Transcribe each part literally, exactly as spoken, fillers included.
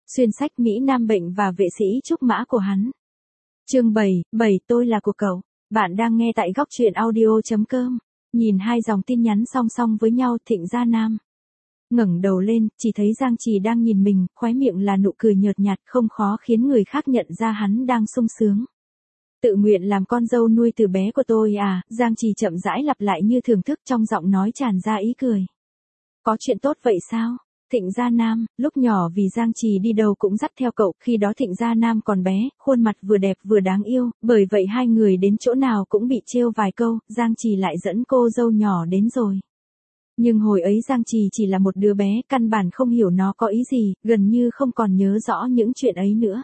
Xuyên sách Mỹ Nam bệnh và vệ sĩ trúc mã của hắn. Chương bảy, bảy tôi là của cậu. Bạn đang nghe tại góc truyện audio chấm com. Nhìn hai dòng tin nhắn song song với nhau, Thịnh Gia Nam ngẩng đầu lên, chỉ thấy Giang Trì đang nhìn mình, khóe miệng là nụ cười nhợt nhạt, không khó khiến người khác nhận ra hắn đang sung sướng. Tự nguyện làm con dâu nuôi từ bé của tôi à? Giang Trì chậm rãi lặp lại như thưởng thức, trong giọng nói tràn ra ý cười. Có chuyện tốt vậy sao? Thịnh Gia Nam, lúc nhỏ vì Giang Trì đi đâu cũng dắt theo cậu, khi đó Thịnh Gia Nam còn bé, khuôn mặt vừa đẹp vừa đáng yêu, bởi vậy hai người đến chỗ nào cũng bị trêu vài câu, Giang Trì lại dẫn cô dâu nhỏ đến rồi. Nhưng hồi ấy Giang Trì chỉ là một đứa bé, căn bản không hiểu nó có ý gì, gần như không còn nhớ rõ những chuyện ấy nữa.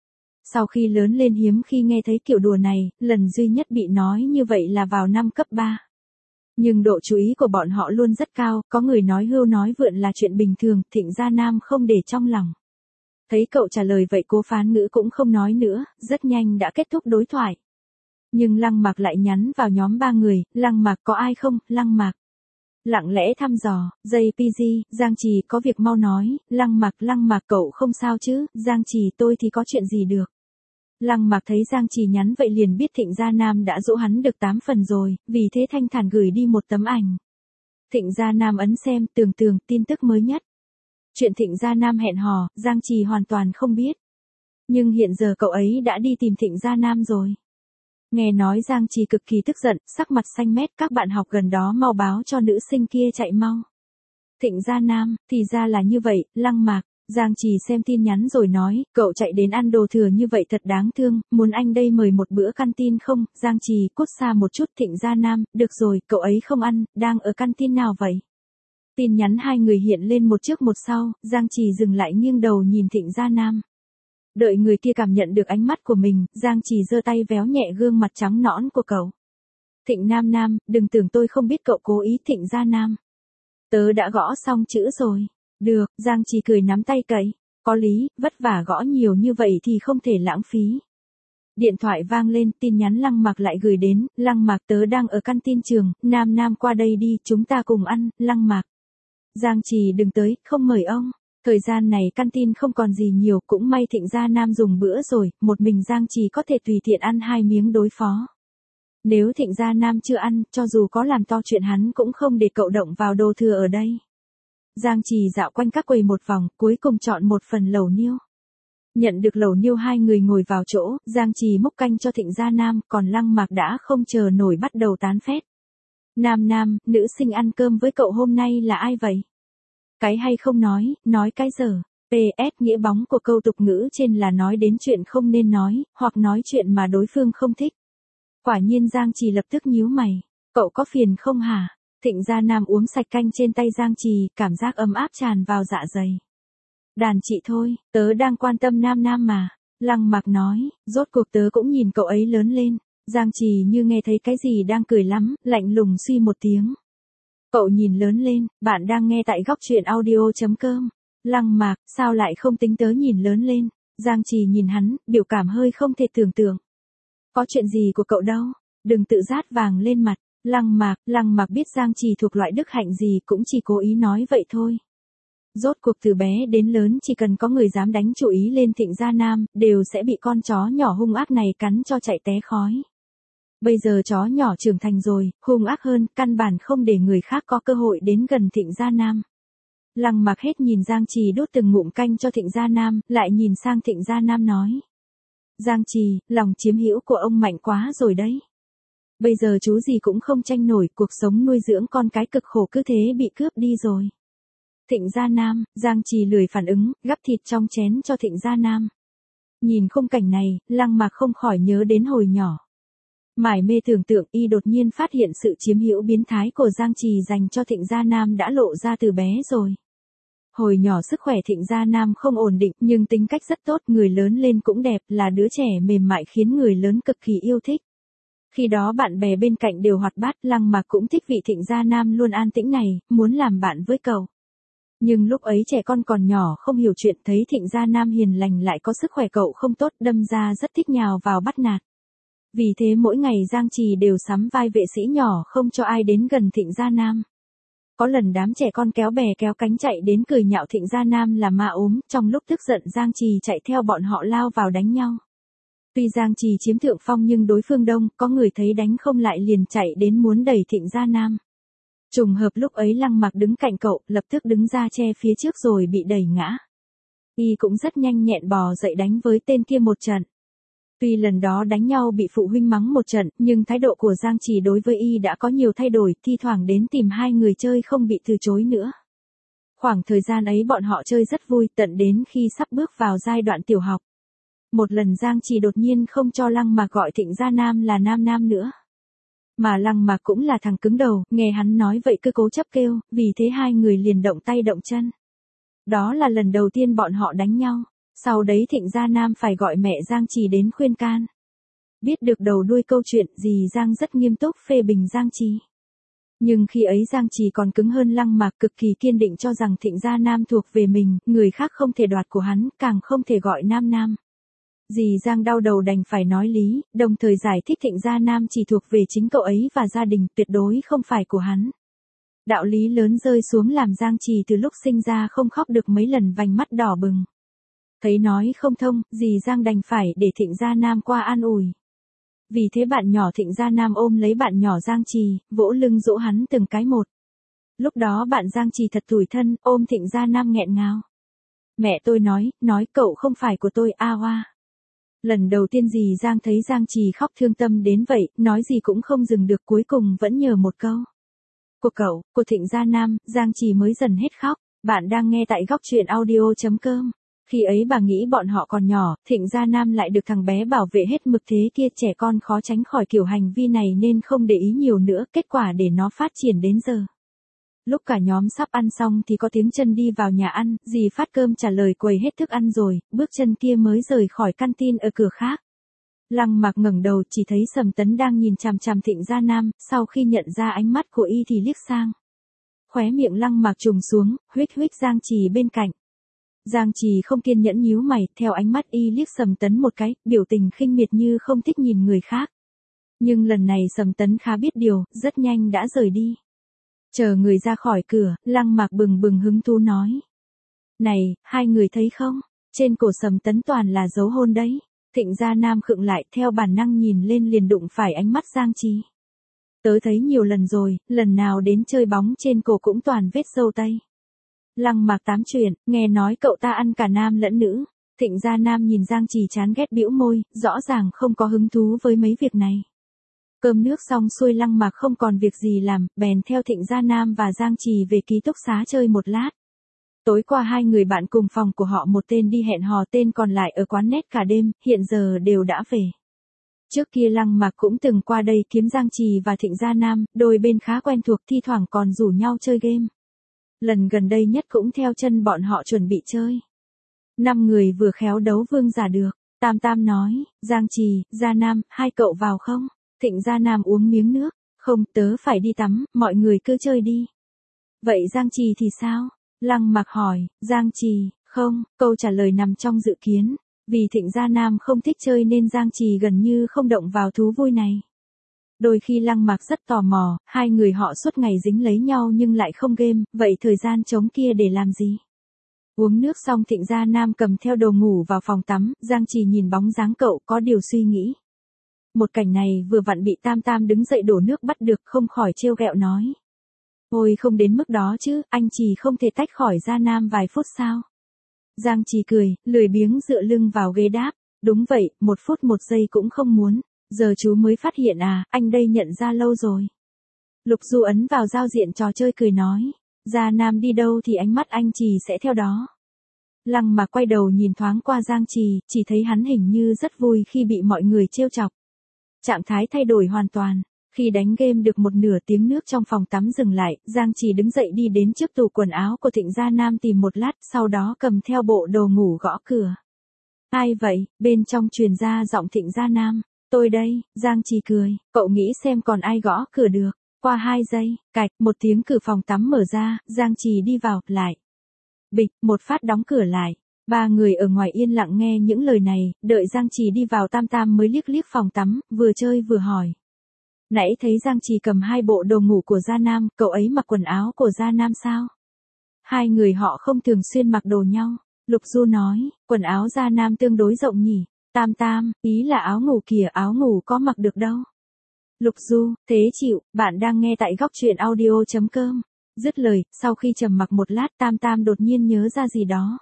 Sau khi lớn lên hiếm khi nghe thấy kiểu đùa này, lần duy nhất bị nói như vậy là vào năm cấp ba. Nhưng độ chú ý của bọn họ luôn rất cao, có người nói hưu nói vượn là chuyện bình thường, Thịnh Gia Nam không để trong lòng. Thấy cậu trả lời vậy Cố Phán Ngữ cũng không nói nữa, rất nhanh đã kết thúc đối thoại. Nhưng Lăng Mạc lại nhắn vào nhóm ba người, Lăng Mạc có ai không, Lăng Mạc. Lặng lẽ thăm dò, gi pê giê, Giang Trì có việc mau nói, Lăng Mạc, Lăng Mạc cậu không sao chứ, Giang Trì tôi thì có chuyện gì được. Lăng Mạc thấy Giang Trì nhắn vậy liền biết Thịnh Gia Nam đã dỗ hắn được tám phần rồi, vì thế thanh thản gửi đi một tấm ảnh. Thịnh Gia Nam ấn xem, tường tường, tin tức mới nhất. Chuyện Thịnh Gia Nam hẹn hò, Giang Trì hoàn toàn không biết. Nhưng hiện giờ cậu ấy đã đi tìm Thịnh Gia Nam rồi. Nghe nói Giang Trì cực kỳ tức giận, sắc mặt xanh mét, các bạn học gần đó mau báo cho nữ sinh kia chạy mau. Thịnh Gia Nam, thì ra là như vậy, Lăng Mạc. Giang Trì xem tin nhắn rồi nói, cậu chạy đến ăn đồ thừa như vậy thật đáng thương, muốn anh đây mời một bữa canteen không? Giang Trì cút xa một chút. Thịnh Gia Nam, được rồi, cậu ấy không ăn, đang ở canteen nào vậy? Tin nhắn hai người hiện lên một trước một sau, Giang Trì dừng lại nghiêng đầu nhìn Thịnh Gia Nam. Đợi người kia cảm nhận được ánh mắt của mình, Giang Trì giơ tay véo nhẹ gương mặt trắng nõn của cậu. Thịnh Nam Nam, đừng tưởng tôi không biết cậu cố ý. Thịnh Gia Nam. Tớ đã gõ xong chữ rồi. Được, Giang Trì cười nắm tay cậy. Có lý, vất vả gõ nhiều như vậy thì không thể lãng phí. Điện thoại vang lên, tin nhắn Lăng Mạc lại gửi đến, Lăng Mạc tớ đang ở canteen trường, Nam Nam qua đây đi, chúng ta cùng ăn, Lăng Mạc. Giang Trì đừng tới, không mời ông. Thời gian này canteen không còn gì nhiều, cũng may Thịnh Gia Nam dùng bữa rồi, một mình Giang Trì có thể tùy tiện ăn hai miếng đối phó. Nếu Thịnh Gia Nam chưa ăn, cho dù có làm to chuyện hắn cũng không để cậu động vào đồ thừa ở đây. Giang Trì dạo quanh các quầy một vòng, cuối cùng chọn một phần lẩu niêu. Nhận được lẩu niêu hai người ngồi vào chỗ, Giang Trì múc canh cho Thịnh Gia Nam, còn Lăng Mạc đã không chờ nổi bắt đầu tán phét. Nam Nam, nữ sinh ăn cơm với cậu hôm nay là ai vậy? Cái hay không nói, nói cái dở. pê ét nghĩa bóng của câu tục ngữ trên là nói đến chuyện không nên nói, hoặc nói chuyện mà đối phương không thích. Quả nhiên Giang Trì lập tức nhíu mày. Cậu có phiền không hả? Thịnh Gia Nam uống sạch canh trên tay Giang Trì, cảm giác ấm áp tràn vào dạ dày. Đàn chị thôi, tớ đang quan tâm Nam Nam mà. Lăng Mạc nói, rốt cuộc tớ cũng nhìn cậu ấy lớn lên. Giang Trì như nghe thấy cái gì đang cười lắm, lạnh lùng suy một tiếng. Cậu nhìn lớn lên, bạn đang nghe tại góc truyện audio chấm com. Lăng Mạc, sao lại không tính tớ nhìn lớn lên? Giang Trì nhìn hắn, biểu cảm hơi không thể tưởng tượng. Có chuyện gì của cậu đâu, đừng tự rát vàng lên mặt. Lăng Mạc, Lăng Mạc biết Giang Trì thuộc loại đức hạnh gì, cũng chỉ cố ý nói vậy thôi. Rốt cuộc từ bé đến lớn chỉ cần có người dám đánh chủ ý lên Thịnh Gia Nam, đều sẽ bị con chó nhỏ hung ác này cắn cho chạy té khói. Bây giờ chó nhỏ trưởng thành rồi, hung ác hơn, căn bản không để người khác có cơ hội đến gần Thịnh Gia Nam. Lăng Mạc hết nhìn Giang Trì đốt từng ngụm canh cho Thịnh Gia Nam, lại nhìn sang Thịnh Gia Nam nói. Giang Trì, lòng chiếm hữu của ông mạnh quá rồi đấy. Bây giờ chú gì cũng không tranh nổi, cuộc sống nuôi dưỡng con cái cực khổ cứ thế bị cướp đi rồi. Thịnh Gia Nam, Giang Trì lười phản ứng, gắp thịt trong chén cho Thịnh Gia Nam. Nhìn khung cảnh này, Lăng Mạc không khỏi nhớ đến hồi nhỏ. Mải mê tưởng tượng, y đột nhiên phát hiện sự chiếm hữu biến thái của Giang Trì dành cho Thịnh Gia Nam đã lộ ra từ bé rồi. Hồi nhỏ sức khỏe Thịnh Gia Nam không ổn định, nhưng tính cách rất tốt, người lớn lên cũng đẹp, là đứa trẻ mềm mại khiến người lớn cực kỳ yêu thích. Khi đó bạn bè bên cạnh đều hoạt bát, Lăng Mạc cũng thích vị Thịnh Gia Nam luôn an tĩnh này, muốn làm bạn với cậu. Nhưng lúc ấy trẻ con còn nhỏ không hiểu chuyện, thấy Thịnh Gia Nam hiền lành lại có sức khỏe cậu không tốt, đâm ra rất thích nhào vào bắt nạt. Vì thế mỗi ngày Giang Trì đều sắm vai vệ sĩ nhỏ không cho ai đến gần Thịnh Gia Nam. Có lần đám trẻ con kéo bè kéo cánh chạy đến cười nhạo Thịnh Gia Nam là ma ốm, trong lúc tức giận Giang Trì chạy theo bọn họ lao vào đánh nhau. Tuy Giang Trì chiếm thượng phong nhưng đối phương đông, có người thấy đánh không lại liền chạy đến muốn đẩy Thịnh Gia Nam. Trùng hợp lúc ấy Lăng Mặc đứng cạnh cậu, lập tức đứng ra che phía trước rồi bị đẩy ngã. Y cũng rất nhanh nhẹn bò dậy đánh với tên kia một trận. Tuy lần đó đánh nhau bị phụ huynh mắng một trận, nhưng thái độ của Giang Trì đối với Y đã có nhiều thay đổi, thi thoảng đến tìm hai người chơi không bị từ chối nữa. Khoảng thời gian ấy bọn họ chơi rất vui, tận đến khi sắp bước vào giai đoạn tiểu học. Một lần Giang Trì đột nhiên không cho Lăng Mặc gọi Thịnh Gia Nam là Nam Nam nữa. Mà Lăng Mặc cũng là thằng cứng đầu, nghe hắn nói vậy cứ cố chấp kêu, vì thế hai người liền động tay động chân. Đó là lần đầu tiên bọn họ đánh nhau, sau đấy Thịnh Gia Nam phải gọi mẹ Giang Trì đến khuyên can. Biết được đầu đuôi câu chuyện, dì Giang rất nghiêm túc phê bình Giang Trì. Nhưng khi ấy Giang Trì còn cứng hơn Lăng Mặc, cực kỳ kiên định cho rằng Thịnh Gia Nam thuộc về mình, người khác không thể đoạt của hắn, càng không thể gọi Nam Nam. Dì Giang đau đầu đành phải nói lý, đồng thời giải thích Thịnh Gia Nam chỉ thuộc về chính cậu ấy và gia đình, tuyệt đối không phải của hắn. Đạo lý lớn rơi xuống làm Giang Trì từ lúc sinh ra không khóc được mấy lần, vành mắt đỏ bừng. Thấy nói không thông, dì Giang đành phải để Thịnh Gia Nam qua an ủi. Vì thế bạn nhỏ Thịnh Gia Nam ôm lấy bạn nhỏ Giang Trì, vỗ lưng dỗ hắn từng cái một. Lúc đó bạn Giang Trì thật tủi thân, ôm Thịnh Gia Nam nghẹn ngào. Mẹ tôi nói, nói cậu không phải của tôi, a hoa. Lần đầu tiên dì Giang thấy Giang Trì khóc thương tâm đến vậy, nói gì cũng không dừng được, cuối cùng vẫn nhờ một câu. Của cậu, của Thịnh Gia Nam, Giang Trì mới dần hết khóc. Bạn đang nghe tại góc truyện audio chấm com. Khi ấy bà nghĩ bọn họ còn nhỏ, Thịnh Gia Nam lại được thằng bé bảo vệ hết mực, thế kia trẻ con khó tránh khỏi kiểu hành vi này nên không để ý nhiều nữa, kết quả để nó phát triển đến giờ. Lúc cả nhóm sắp ăn xong thì có tiếng chân đi vào nhà ăn, dì phát cơm trả lời quầy hết thức ăn rồi, bước chân kia mới rời khỏi căn tin ở cửa khác. Lăng Mặc ngẩng đầu chỉ thấy Sầm Tấn đang nhìn chằm chằm Thịnh Gia Nam, sau khi nhận ra ánh mắt của Y thì liếc sang. Khóe miệng Lăng Mặc trùng xuống, huých huých Giang Trì bên cạnh. Giang Trì không kiên nhẫn nhíu mày, theo ánh mắt Y liếc Sầm Tấn một cái, biểu tình khinh miệt như không thích nhìn người khác. Nhưng lần này Sầm Tấn khá biết điều, rất nhanh đã rời đi. Chờ người ra khỏi cửa, Lăng Mặc bừng bừng hứng thú nói. Này, hai người thấy không? Trên cổ Sầm Tấn toàn là dấu hôn đấy. Thịnh Gia Nam khựng lại, theo bản năng nhìn lên liền đụng phải ánh mắt Giang Trì. Tớ thấy nhiều lần rồi, lần nào đến chơi bóng trên cổ cũng toàn vết dâu tây. Lăng Mặc tám chuyện, nghe nói cậu ta ăn cả nam lẫn nữ. Thịnh Gia Nam nhìn Giang Trì chán ghét bĩu môi, rõ ràng không có hứng thú với mấy việc này. Cơm nước xong xuôi Lăng Mặc không còn việc gì làm, bèn theo Thịnh Gia Nam và Giang Trì về ký túc xá chơi một lát. Tối qua hai người bạn cùng phòng của họ, một tên đi hẹn hò, tên còn lại ở quán net cả đêm, hiện giờ đều đã về. Trước kia Lăng Mặc cũng từng qua đây kiếm Giang Trì và Thịnh Gia Nam, đôi bên khá quen thuộc, thi thoảng còn rủ nhau chơi game. Lần gần đây nhất cũng theo chân bọn họ chuẩn bị chơi. Năm người vừa khéo đấu vương giả được. Tam Tam nói, Giang Trì, Gia Nam, hai cậu vào không? Thịnh Gia Nam uống miếng nước, không, tớ phải đi tắm, mọi người cứ chơi đi. Vậy Giang Trì thì sao? Lăng Mặc hỏi, Giang Trì, không, câu trả lời nằm trong dự kiến. Vì Thịnh Gia Nam không thích chơi nên Giang Trì gần như không động vào thú vui này. Đôi khi Lăng Mặc rất tò mò, hai người họ suốt ngày dính lấy nhau nhưng lại không game, vậy thời gian trống kia để làm gì? Uống nước xong Thịnh Gia Nam cầm theo đồ ngủ vào phòng tắm, Giang Trì nhìn bóng dáng cậu có điều suy nghĩ. Một cảnh này vừa vặn bị Tam Tam đứng dậy đổ nước bắt được, không khỏi trêu ghẹo nói. Ôi không đến mức đó chứ, anh Trì không thể tách khỏi Gia Nam vài phút sao? Giang Trì cười, lười biếng dựa lưng vào ghế đáp, đúng vậy, một phút một giây cũng không muốn, giờ chú mới phát hiện à, anh đây nhận ra lâu rồi. Lục Du ấn vào giao diện trò chơi cười nói, Gia Nam đi đâu thì ánh mắt anh Trì sẽ theo đó. Lăng Mặc quay đầu nhìn thoáng qua Giang Trì, chỉ thấy hắn hình như rất vui khi bị mọi người trêu chọc. Trạng thái thay đổi hoàn toàn. Khi đánh game được một nửa, tiếng nước trong phòng tắm dừng lại, Giang Trì đứng dậy đi đến trước tủ quần áo của Thịnh Gia Nam tìm một lát, sau đó cầm theo bộ đồ ngủ gõ cửa. Ai vậy? Bên trong truyền ra giọng Thịnh Gia Nam. Tôi đây, Giang Trì cười, cậu nghĩ xem còn ai gõ cửa được. Qua hai giây, cạch, một tiếng cửa phòng tắm mở ra, Giang Trì đi vào, lại. Bịch, một phát đóng cửa lại. Ba người ở ngoài yên lặng nghe những lời này, đợi Giang Trì đi vào Tam Tam mới liếc liếc phòng tắm, vừa chơi vừa hỏi. Nãy thấy Giang Trì cầm hai bộ đồ ngủ của Gia Nam, cậu ấy mặc quần áo của Gia Nam sao? Hai người họ không thường xuyên mặc đồ nhau. Lục Du nói, quần áo Gia Nam tương đối rộng nhỉ. Tam Tam, ý là áo ngủ kìa, áo ngủ có mặc được đâu. Lục Du, thế chịu, bạn đang nghe tại góc truyện audio.com. Dứt lời, sau khi trầm mặc một lát Tam Tam đột nhiên nhớ ra gì đó.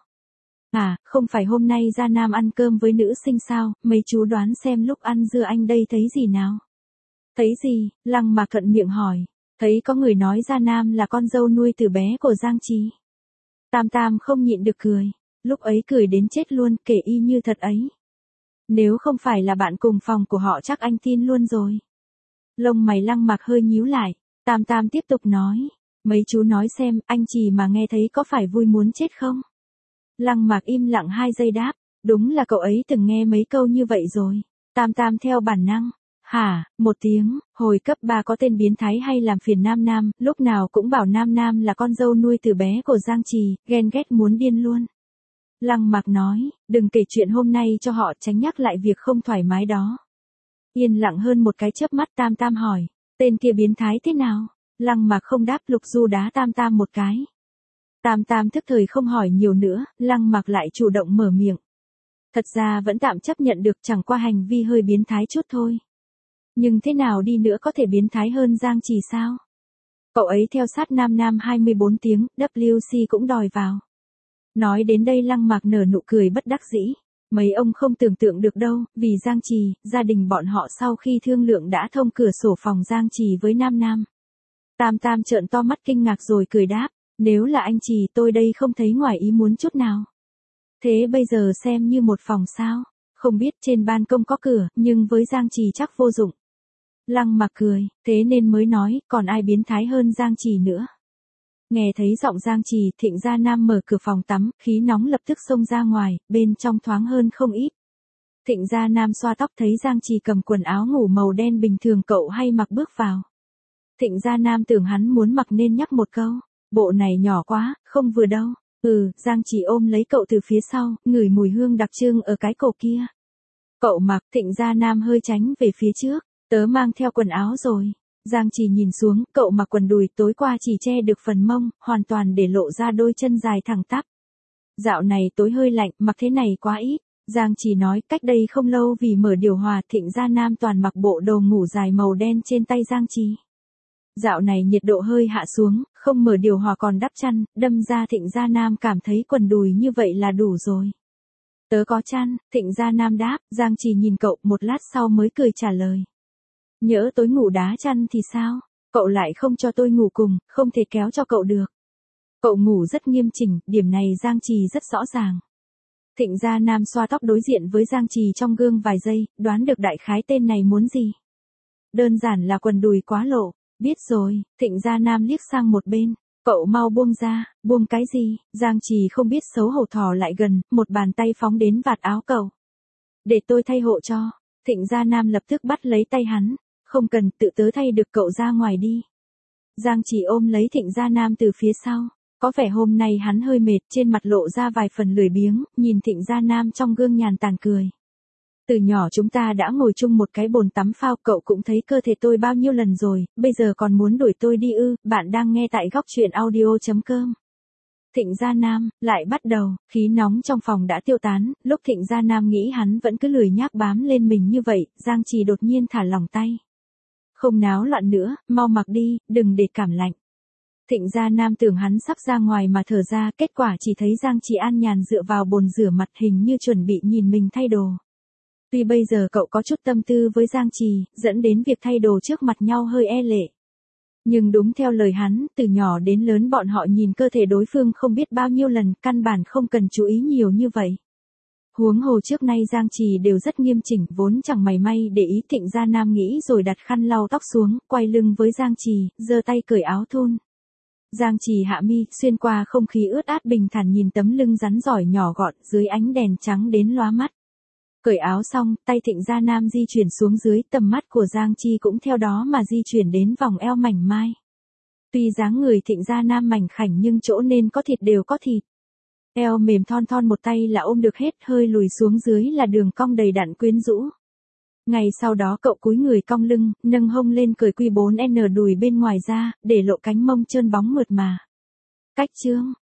À, không phải hôm nay Gia Nam ăn cơm với nữ sinh sao, mấy chú đoán xem lúc ăn dưa anh đây thấy gì nào? Thấy gì? Lăng Mạc thuận miệng hỏi. Thấy có người nói Gia Nam là con dâu nuôi từ bé của Giang Trì. Tam Tam không nhịn được cười. Lúc ấy cười đến chết luôn, kể y như thật ấy. Nếu không phải là bạn cùng phòng của họ chắc anh tin luôn rồi. Lông mày Lăng Mạc hơi nhíu lại. Tam Tam tiếp tục nói. Mấy chú nói xem, anh Trì mà nghe thấy có phải vui muốn chết không? Lăng Mạc im lặng hai giây đáp. Đúng là cậu ấy từng nghe mấy câu như vậy rồi. Tam Tam theo bản năng. Hả, một tiếng, hồi cấp ba có tên biến thái hay làm phiền Nam Nam, lúc nào cũng bảo Nam Nam là con dâu nuôi từ bé của Giang Trì, ghen ghét muốn điên luôn. Lăng Mạc nói, đừng kể chuyện hôm nay cho họ, tránh nhắc lại việc không thoải mái đó. Yên lặng hơn một cái chớp mắt Tam Tam hỏi, tên kia biến thái thế nào? Lăng Mạc không đáp, Lục Du đá Tam Tam một cái. Tam Tam thức thời không hỏi nhiều nữa, Lăng Mạc lại chủ động mở miệng. Thật ra vẫn tạm chấp nhận được, chẳng qua hành vi hơi biến thái chút thôi. Nhưng thế nào đi nữa có thể biến thái hơn Giang Trì sao? Cậu ấy theo sát Nam Nam hai mươi bốn tiếng, W C cũng đòi vào. Nói đến đây Lăng Mạc nở nụ cười bất đắc dĩ. Mấy ông không tưởng tượng được đâu, vì Giang Trì, gia đình bọn họ sau khi thương lượng đã thông cửa sổ phòng Giang Trì với Nam Nam. Tam Tam trợn to mắt kinh ngạc rồi cười đáp, nếu là anh Trì tôi đây không thấy ngoài ý muốn chút nào. Thế bây giờ xem như một phòng sao? Không biết trên ban công có cửa, nhưng với Giang Trì chắc vô dụng. Lăng Mạc cười, thế nên mới nói, còn ai biến thái hơn Giang Trì nữa. Nghe thấy giọng Giang Trì, Thịnh Gia Nam mở cửa phòng tắm, khí nóng lập tức xông ra ngoài, bên trong thoáng hơn không ít. Thịnh Gia Nam xoa tóc thấy Giang Trì cầm quần áo ngủ màu đen bình thường cậu hay mặc bước vào. Thịnh Gia Nam tưởng hắn muốn mặc nên nhắc một câu, bộ này nhỏ quá, không vừa đâu. Ừ, Giang Trì ôm lấy cậu từ phía sau, ngửi mùi hương đặc trưng ở cái cổ kia. Cậu mặc, Thịnh Gia Nam hơi tránh về phía trước. Tớ mang theo quần áo rồi. Giang Trì nhìn xuống, cậu mặc quần đùi tối qua chỉ che được phần mông, hoàn toàn để lộ ra đôi chân dài thẳng tắp. Dạo này tối hơi lạnh, mặc thế này quá ít. Giang Trì nói, cách đây không lâu vì mở điều hòa, Thịnh Gia Nam toàn mặc bộ đồ ngủ dài màu đen trên tay Giang Trì. Dạo này nhiệt độ hơi hạ xuống, không mở điều hòa còn đắp chăn, đâm ra Thịnh Gia Nam cảm thấy quần đùi như vậy là đủ rồi. Tớ có chăn, Thịnh Gia Nam đáp, Giang Trì nhìn cậu một lát sau mới cười trả lời. Nhỡ tối ngủ đá chăn thì sao? Cậu lại không cho tôi ngủ cùng, không thể kéo cho cậu được. Cậu ngủ rất nghiêm chỉnh, điểm này Giang Trì rất rõ ràng. Thịnh Gia Nam xoa tóc đối diện với Giang Trì trong gương vài giây, đoán được đại khái tên này muốn gì. Đơn giản là quần đùi quá lộ. Biết rồi, Thịnh Gia Nam liếc sang một bên. Cậu mau buông ra, buông cái gì? Giang Trì không biết xấu hổ thò lại gần, một bàn tay phóng đến vạt áo cậu. Để tôi thay hộ cho. Thịnh Gia Nam lập tức bắt lấy tay hắn. Không cần, tự tớ thay được, cậu ra ngoài đi. Giang Trì ôm lấy Thịnh Gia Nam từ phía sau. Có vẻ hôm nay hắn hơi mệt, trên mặt lộ ra vài phần lười biếng, nhìn Thịnh Gia Nam trong gương nhàn tàn cười. Từ nhỏ chúng ta đã ngồi chung một cái bồn tắm phao, cậu cũng thấy cơ thể tôi bao nhiêu lần rồi, bây giờ còn muốn đuổi tôi đi ư? Bạn đang nghe tại góc truyện audio.com. Thịnh Gia Nam, lại bắt đầu, khí nóng trong phòng đã tiêu tán, lúc Thịnh Gia Nam nghĩ hắn vẫn cứ lười nhác bám lên mình như vậy, Giang Trì đột nhiên thả lỏng tay. Không náo loạn nữa, mau mặc đi, đừng để cảm lạnh. Thịnh Gia Nam tưởng hắn sắp ra ngoài mà thở ra, kết quả chỉ thấy Giang Trì an nhàn dựa vào bồn rửa mặt hình như chuẩn bị nhìn mình thay đồ. Tuy bây giờ cậu có chút tâm tư với Giang Trì, dẫn đến việc thay đồ trước mặt nhau hơi e lệ. Nhưng đúng theo lời hắn, từ nhỏ đến lớn bọn họ nhìn cơ thể đối phương không biết bao nhiêu lần, căn bản không cần chú ý nhiều như vậy. Huống hồ trước nay Giang Trì đều rất nghiêm chỉnh, vốn chẳng mảy may để ý. Thịnh Gia Nam nghĩ rồi đặt khăn lau tóc xuống, quay lưng với Giang Trì, giơ tay cởi áo thun. Giang Trì hạ mi, xuyên qua không khí ướt át bình thản nhìn tấm lưng rắn giỏi nhỏ gọn dưới ánh đèn trắng đến lóa mắt. Cởi áo xong, tay Thịnh Gia Nam di chuyển xuống dưới, tầm mắt của Giang Chi cũng theo đó mà di chuyển đến vòng eo mảnh mai. Tuy dáng người Thịnh Gia Nam mảnh khảnh nhưng chỗ nên có thịt đều có thịt. Eo mềm thon thon một tay là ôm được hết, hơi lùi xuống dưới là đường cong đầy đặn quyến rũ. Ngày sau đó cậu cúi người cong lưng, nâng hông lên cởi quy bốn N đùi bên ngoài ra, để lộ cánh mông trơn bóng mượt mà. Cách chương